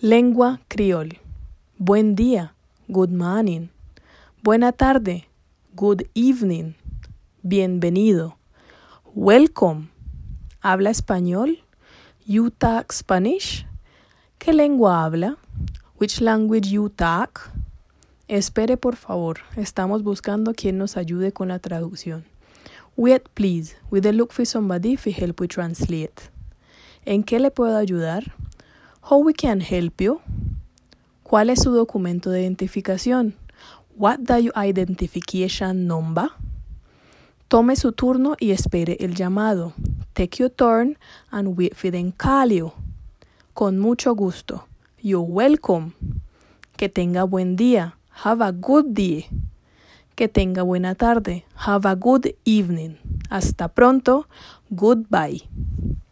Lengua criol. Buen día, good morning. Buena tarde, good evening. Bienvenido. Welcome. ¿Habla español? You talk Spanish? ¿Qué lengua habla? Which language you talk? Espere, por favor. Estamos buscando quien nos ayude con la traducción. Wait, please. We look for somebody to help we translate. ¿En qué le puedo ayudar? How we can help you? ¿Cuál es su documento de identificación? What the your identification number? Tome su turno y espere el llamado. Take your turn and wait for them call you. Con mucho gusto. You're welcome. Que tenga buen día. Have a good day. Que tenga buena tarde. Have a good evening. Hasta pronto. Goodbye.